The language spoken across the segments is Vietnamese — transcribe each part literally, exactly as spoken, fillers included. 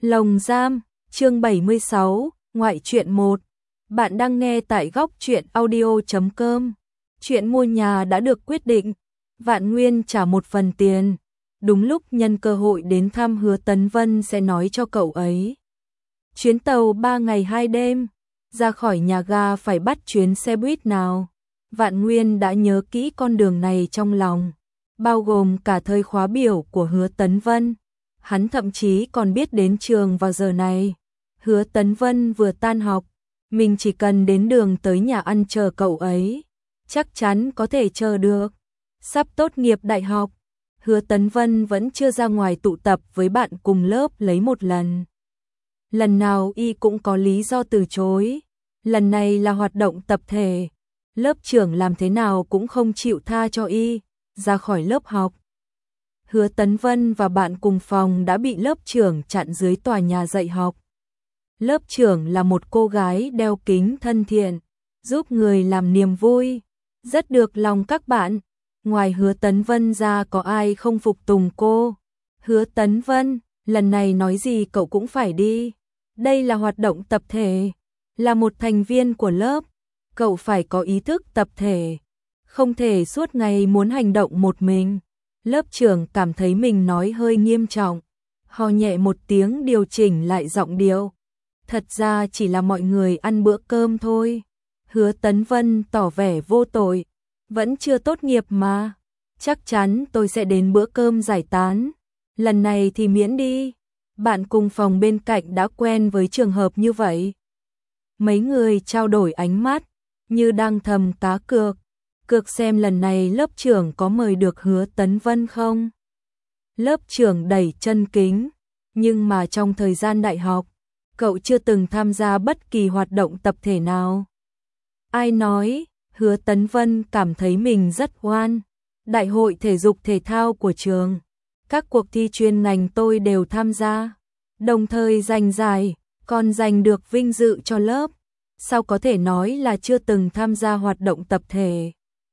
Lồng giam, chương bảy mươi sáu, ngoại truyện một. Bạn đang nghe tại góc truyện audio chấm com. Chuyện mua nhà đã được quyết định. Vạn Nguyên trả một phần tiền. Đúng lúc nhân cơ hội đến thăm Hứa Tấn Vân sẽ nói cho cậu ấy. Chuyến tàu ba ngày hai đêm. Ra khỏi nhà ga phải bắt chuyến xe buýt nào. Vạn Nguyên đã nhớ kỹ con đường này trong lòng. Bao gồm cả thời khóa biểu của Hứa Tấn Vân. Hắn thậm chí còn biết đến trường vào giờ này. Hứa Tấn Vân vừa tan học, mình chỉ cần đến đường tới nhà ăn chờ cậu ấy. Chắc chắn có thể chờ được. Sắp tốt nghiệp đại học, Hứa Tấn Vân vẫn chưa ra ngoài tụ tập với bạn cùng lớp lấy một lần. Lần nào y cũng có lý do từ chối. Lần này là hoạt động tập thể. Lớp trưởng làm thế nào cũng không chịu tha cho y ra khỏi lớp học. Hứa Tấn Vân và bạn cùng phòng đã bị lớp trưởng chặn dưới tòa nhà dạy học. Lớp trưởng là một cô gái đeo kính thân thiện, giúp người làm niềm vui, rất được lòng các bạn. Ngoài Hứa Tấn Vân ra có ai không phục tùng cô? Hứa Tấn Vân, lần này nói gì cậu cũng phải đi. Đây là hoạt động tập thể, là một thành viên của lớp, cậu phải có ý thức tập thể, không thể suốt ngày muốn hành động một mình. Lớp trưởng cảm thấy mình nói hơi nghiêm trọng, ho nhẹ một tiếng điều chỉnh lại giọng điệu. Thật ra chỉ là mọi người ăn bữa cơm thôi. Hứa Tấn Vân tỏ vẻ vô tội, vẫn chưa tốt nghiệp mà. Chắc chắn tôi sẽ đến bữa cơm giải tán. Lần này thì miễn đi. Bạn cùng phòng bên cạnh đã quen với trường hợp như vậy. Mấy người trao đổi ánh mắt, như đang thầm cá cược. Cược xem lần này lớp trưởng có mời được Hứa Tấn Vân không? Lớp trưởng đẩy chân kính, nhưng mà trong thời gian đại học, cậu chưa từng tham gia bất kỳ hoạt động tập thể nào. Ai nói? Hứa Tấn Vân cảm thấy mình rất oan. Đại hội thể dục thể thao của trường, các cuộc thi chuyên ngành tôi đều tham gia, đồng thời giành giải, còn giành được vinh dự cho lớp. Sao có thể nói là chưa từng tham gia hoạt động tập thể?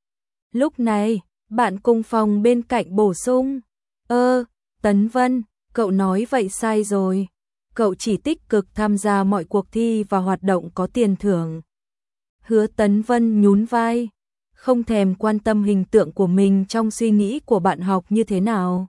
Lúc này, bạn cùng phòng bên cạnh bổ sung. Ơ, Tấn Vân, cậu nói vậy sai rồi. Cậu chỉ tích cực tham gia mọi cuộc thi và hoạt động có tiền thưởng. Hứa Tấn Vân nhún vai, không thèm quan tâm hình tượng của mình trong suy nghĩ của bạn học như thế nào.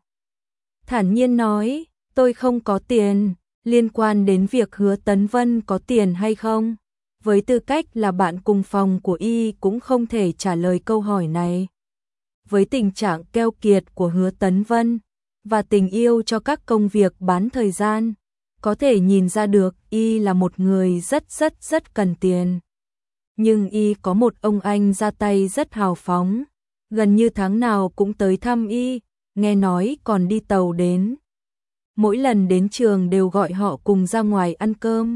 Thản nhiên nói, tôi không có tiền, liên quan đến việc Hứa Tấn Vân có tiền hay không. Với tư cách là bạn cùng phòng của y cũng không thể trả lời câu hỏi này. Với tình trạng keo kiệt của Hứa Tấn Vân và tình yêu cho các công việc bán thời gian, có thể nhìn ra được y là một người rất rất rất cần tiền. Nhưng y có một ông anh ra tay rất hào phóng, gần như tháng nào cũng tới thăm y, nghe nói còn đi tàu đến. Mỗi lần đến trường đều gọi họ cùng ra ngoài ăn cơm.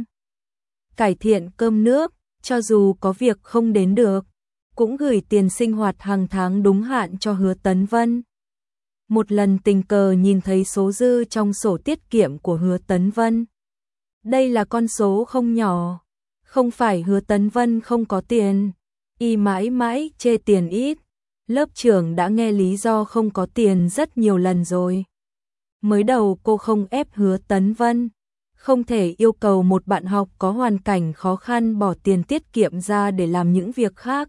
Cải thiện cơm nước, cho dù có việc không đến được, cũng gửi tiền sinh hoạt hàng tháng đúng hạn cho Hứa Tấn Vân. Một lần tình cờ nhìn thấy số dư trong sổ tiết kiệm của Hứa Tấn Vân. Đây là con số không nhỏ, không phải Hứa Tấn Vân không có tiền, y mãi mãi chê tiền ít. Lớp trưởng đã nghe lý do không có tiền rất nhiều lần rồi. Mới đầu cô không ép Hứa Tấn Vân, không thể yêu cầu một bạn học có hoàn cảnh khó khăn bỏ tiền tiết kiệm ra để làm những việc khác.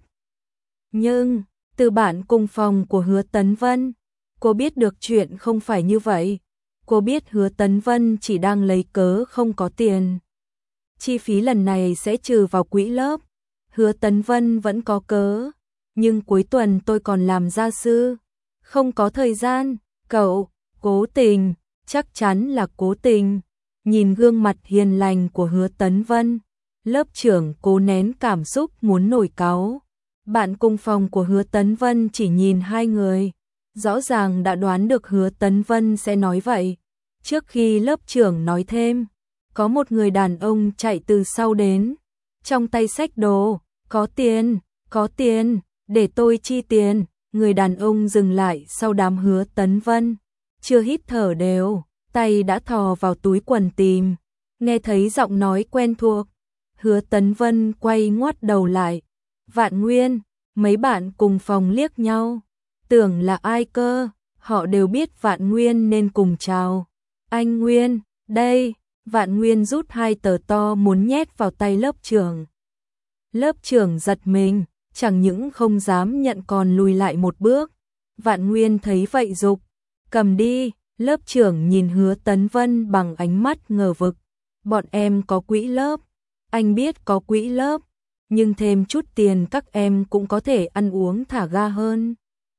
Nhưng, từ bạn cùng phòng của Hứa Tấn Vân, cô biết được chuyện không phải như vậy. Cô biết Hứa Tấn Vân chỉ đang lấy cớ không có tiền. Chi phí lần này sẽ trừ vào quỹ lớp. Hứa Tấn Vân vẫn có cớ. Nhưng cuối tuần tôi còn làm gia sư. Không có thời gian. Cậu, cố tình, chắc chắn là cố tình. Nhìn gương mặt hiền lành của Hứa Tấn Vân, lớp trưởng cố nén cảm xúc muốn nổi cáu. Bạn cùng phòng của Hứa Tấn Vân chỉ nhìn hai người, rõ ràng đã đoán được Hứa Tấn Vân sẽ nói vậy. Trước khi lớp trưởng nói thêm, có một người đàn ông chạy từ sau đến, trong tay xách đồ. Có tiền, có tiền, để tôi chi tiền. Người đàn ông dừng lại sau đám Hứa Tấn Vân, chưa hít thở đều, tay đã thò vào túi quần tìm. Nghe thấy giọng nói quen thuộc, Hứa Tấn Vân quay ngoắt đầu lại. Vạn Nguyên, mấy bạn cùng phòng liếc nhau, tưởng là ai cơ, họ đều biết Vạn Nguyên nên cùng chào. Anh Nguyên, đây, Vạn Nguyên rút hai tờ to muốn nhét vào tay lớp trưởng. Lớp trưởng giật mình, chẳng những không dám nhận còn lùi lại một bước. Vạn Nguyên thấy vậy dục, cầm đi. Lớp trưởng nhìn Hứa Tấn Vân bằng ánh mắt ngờ vực. Bọn em có quỹ lớp, anh biết có quỹ lớp, nhưng thêm chút tiền các em cũng có thể ăn uống thả ga hơn.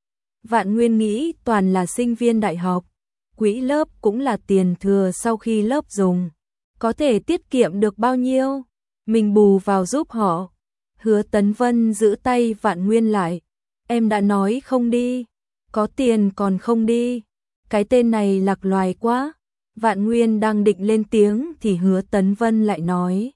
Vạn Nguyên nghĩ toàn là sinh viên đại học, quỹ lớp cũng là tiền thừa sau khi lớp dùng, có thể tiết kiệm được bao nhiêu, mình bù vào giúp họ. Hứa Tấn Vân giữ tay Vạn Nguyên lại, em đã nói không đi, có tiền còn không đi, cái tên này lạc loài quá. Vạn Nguyên đang định lên tiếng thì Hứa Tấn Vân lại nói,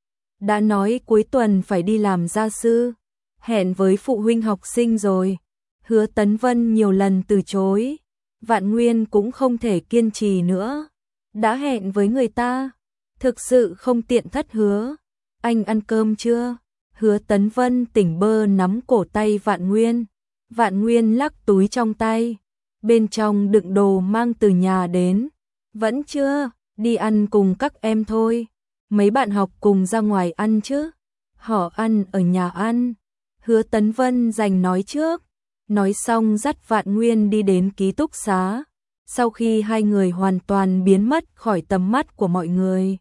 đã nói cuối tuần phải đi làm gia sư, hẹn với phụ huynh học sinh rồi. Hứa Tấn Vân nhiều lần từ chối, Vạn Nguyên cũng không thể kiên trì nữa, đã hẹn với người ta, thực sự không tiện thất hứa. Anh ăn cơm chưa? Hứa Tấn Vân tỉnh bơ nắm cổ tay Vạn Nguyên. Vạn Nguyên lắc túi trong tay, bên trong đựng đồ mang từ nhà đến. Vẫn chưa, đi ăn cùng các em thôi. Mấy bạn học cùng ra ngoài ăn chứ? Họ ăn ở nhà ăn. Hứa Tấn Vân giành nói trước. Nói xong dắt Vạn Nguyên đi đến ký túc xá. Sau khi hai người hoàn toàn biến mất khỏi tầm mắt của mọi người,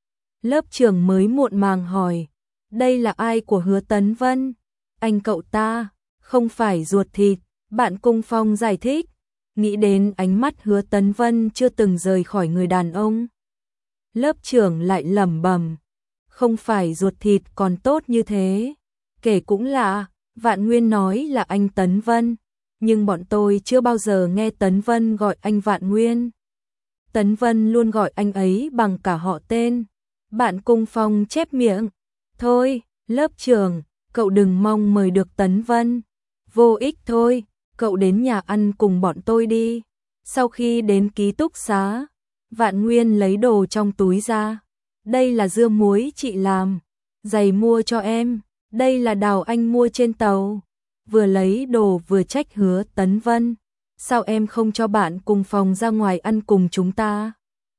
lớp trưởng mới muộn màng hỏi, đây là ai của Hứa Tấn Vân? Anh cậu ta, không phải ruột thịt. Bạn Cung Phong giải thích. Nghĩ đến ánh mắt Hứa Tấn Vân chưa từng rời khỏi người đàn ông, lớp trưởng lại lẩm bẩm, không phải ruột thịt còn tốt như thế. Kể cũng lạ, Vạn Nguyên nói là anh Tấn Vân, nhưng bọn tôi chưa bao giờ nghe Tấn Vân gọi anh Vạn Nguyên. Tấn Vân luôn gọi anh ấy bằng cả họ tên. Bạn Cung Phong chép miệng, thôi, lớp trưởng, cậu đừng mong mời được Tấn Vân, vô ích thôi. Cậu đến nhà ăn cùng bọn tôi đi. Sau khi đến ký túc xá, Vạn Nguyên lấy đồ trong túi ra. Đây là dưa muối chị làm, giày mua cho em, đây là đào anh mua trên tàu. Vừa lấy đồ vừa trách Hứa Tấn Vân, sao em không cho bạn cùng phòng ra ngoài ăn cùng chúng ta?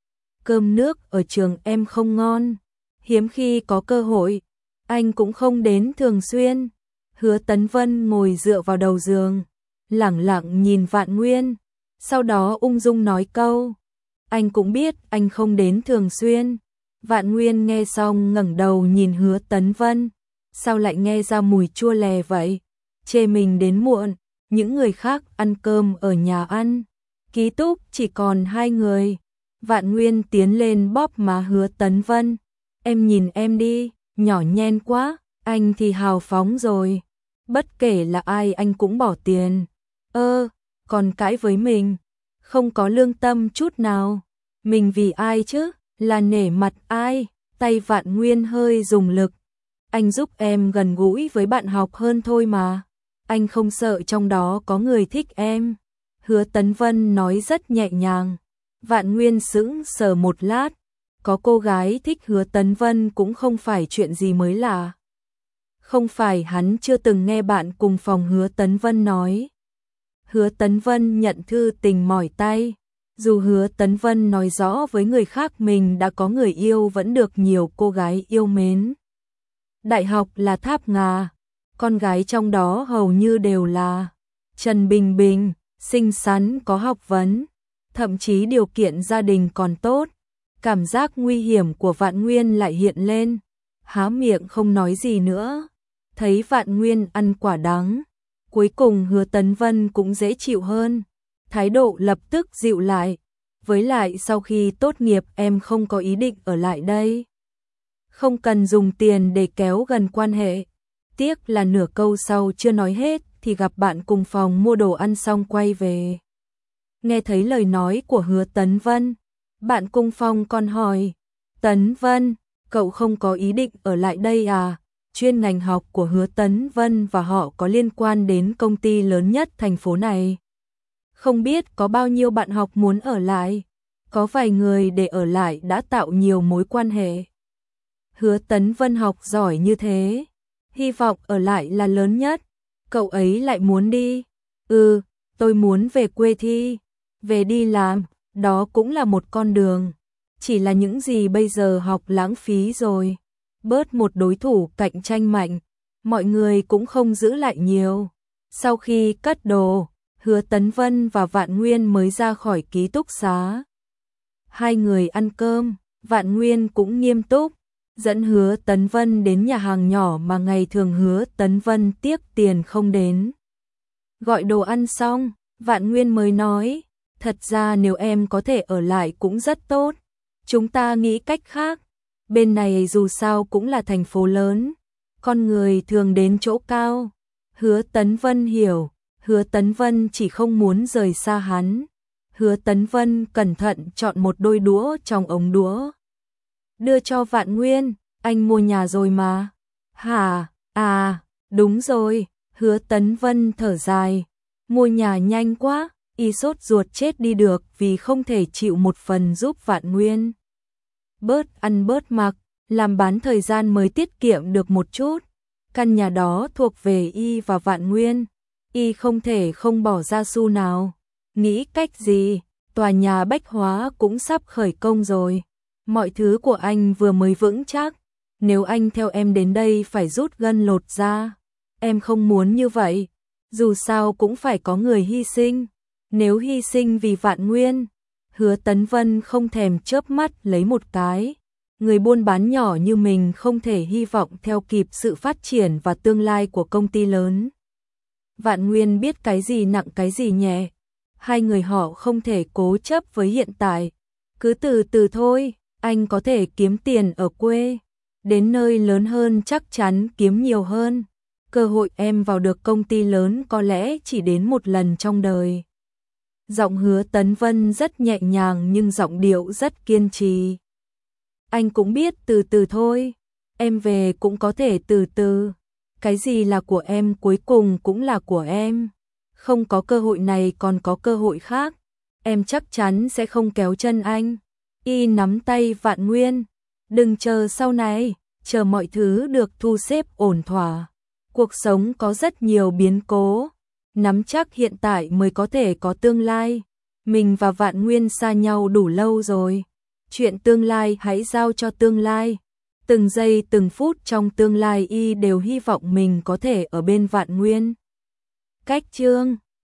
Cơm nước ở trường em không ngon, hiếm khi có cơ hội, anh cũng không đến thường xuyên. Hứa Tấn Vân ngồi dựa vào đầu giường, lẳng lặng nhìn Vạn Nguyên, sau đó ung dung nói câu, anh cũng biết anh không đến thường xuyên. Vạn Nguyên nghe xong ngẩng đầu nhìn Hứa Tấn Vân, sao lại nghe ra mùi chua lè vậy? Chê mình đến muộn, những người khác ăn cơm ở nhà ăn, ký túc chỉ còn hai người. Vạn Nguyên tiến lên bóp má Hứa Tấn Vân, em nhìn em đi, nhỏ nhen quá, anh thì hào phóng rồi, bất kể là ai anh cũng bỏ tiền. Ơ, còn cãi với mình, không có lương tâm chút nào. Mình vì ai chứ, là nể mặt ai? Tay Vạn Nguyên hơi dùng lực. Anh giúp em gần gũi với bạn học hơn thôi mà. Anh không sợ trong đó có người thích em. Hứa Tấn Vân nói rất nhẹ nhàng. Vạn Nguyên sững sờ một lát. Có cô gái thích Hứa Tấn Vân cũng không phải chuyện gì mới lạ. Không phải hắn chưa từng nghe bạn cùng phòng Hứa Tấn Vân nói. Hứa Tấn Vân nhận thư tình mỏi tay. Dù Hứa Tấn Vân nói rõ với người khác mình đã có người yêu vẫn được nhiều cô gái yêu mến. Đại học là tháp ngà, con gái trong đó hầu như đều là Trần Bình Bình, xinh xắn có học vấn, thậm chí điều kiện gia đình còn tốt. Cảm giác nguy hiểm của Vạn Nguyên lại hiện lên, há miệng không nói gì nữa. Thấy Vạn Nguyên ăn quả đắng, cuối cùng Hứa Tấn Vân cũng dễ chịu hơn, thái độ lập tức dịu lại. Với lại sau khi tốt nghiệp em không có ý định ở lại đây. Không cần dùng tiền để kéo gần quan hệ. Tiếc là nửa câu sau chưa nói hết thì gặp bạn cùng phòng mua đồ ăn xong quay về. Nghe thấy lời nói của Hứa Tấn Vân, bạn cùng phòng còn hỏi, Tấn Vân, cậu không có ý định ở lại đây à? Chuyên ngành học của Hứa Tấn Vân và họ có liên quan đến công ty lớn nhất thành phố này. Không biết có bao nhiêu bạn học muốn ở lại, có vài người để ở lại đã tạo nhiều mối quan hệ. Hứa Tấn Vân học giỏi như thế, hy vọng ở lại là lớn nhất, cậu ấy lại muốn đi. Ừ, tôi muốn về quê thi, về đi làm, đó cũng là một con đường. chỉ là những gì bây giờ học lãng phí rồi. Bớt một đối thủ cạnh tranh mạnh, mọi người cũng không giữ lại nhiều. Sau khi cất đồ, Hứa Tấn Vân và Vạn Nguyên mới ra khỏi ký túc xá. Hai người ăn cơm, Vạn Nguyên cũng nghiêm túc, dẫn Hứa Tấn Vân đến nhà hàng nhỏ mà ngày thường Hứa Tấn Vân tiếc tiền không đến. Gọi đồ ăn xong, Vạn Nguyên mới nói, thật ra nếu em có thể ở lại cũng rất tốt. Chúng ta nghĩ cách khác, bên này dù sao cũng là thành phố lớn, con người thường đến chỗ cao. Hứa Tấn Vân hiểu, Hứa Tấn Vân chỉ không muốn rời xa hắn. Hứa Tấn Vân cẩn thận chọn một đôi đũa trong ống đũa. Đưa cho Vạn Nguyên, anh mua nhà rồi mà. Hả, à, đúng rồi, Hứa Tấn Vân thở dài. Mua nhà nhanh quá, y sốt ruột chết đi được vì không thể chịu một phần giúp Vạn Nguyên. Bớt ăn bớt mặc, làm bán thời gian mới tiết kiệm được một chút. Căn nhà đó thuộc về y và Vạn Nguyên, y không thể không bỏ ra xu nào. Nghĩ cách gì, tòa nhà bách hóa cũng sắp khởi công rồi. Mọi thứ của anh vừa mới vững chắc, nếu anh theo em đến đây phải rút gân lột da. Em không muốn như vậy, dù sao cũng phải có người hy sinh. Nếu hy sinh vì Vạn Nguyên, Hứa Tấn Vân không thèm chớp mắt lấy một cái. Người buôn bán nhỏ như mình không thể hy vọng theo kịp sự phát triển và tương lai của công ty lớn. Vạn Nguyên biết cái gì nặng cái gì nhẹ. Hai người họ không thể cố chấp với hiện tại. Cứ từ từ thôi, anh có thể kiếm tiền ở quê. Đến nơi lớn hơn chắc chắn kiếm nhiều hơn. Cơ hội em vào được công ty lớn có lẽ chỉ đến một lần trong đời. Giọng Hứa Tấn Vân rất nhẹ nhàng nhưng giọng điệu rất kiên trì. Anh cũng biết từ từ thôi, em về cũng có thể từ từ. Cái gì là của em cuối cùng cũng là của em. Không có cơ hội này còn có cơ hội khác. Em chắc chắn sẽ không kéo chân anh. Y nắm tay Vạn Nguyên. Đừng chờ sau này, chờ mọi thứ được thu xếp ổn thỏa. Cuộc sống có rất nhiều biến cố. Nắm chắc hiện tại mới có thể có tương lai. Mình và Vạn Nguyên xa nhau đủ lâu rồi. Chuyện tương lai hãy giao cho tương lai. Từng giây từng phút trong tương lai y đều hy vọng mình có thể ở bên Vạn Nguyên. Cách chương